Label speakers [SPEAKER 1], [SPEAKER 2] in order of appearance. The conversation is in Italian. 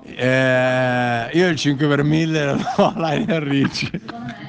[SPEAKER 1] Io il 5 per 1000 lo do a Lionel Richie.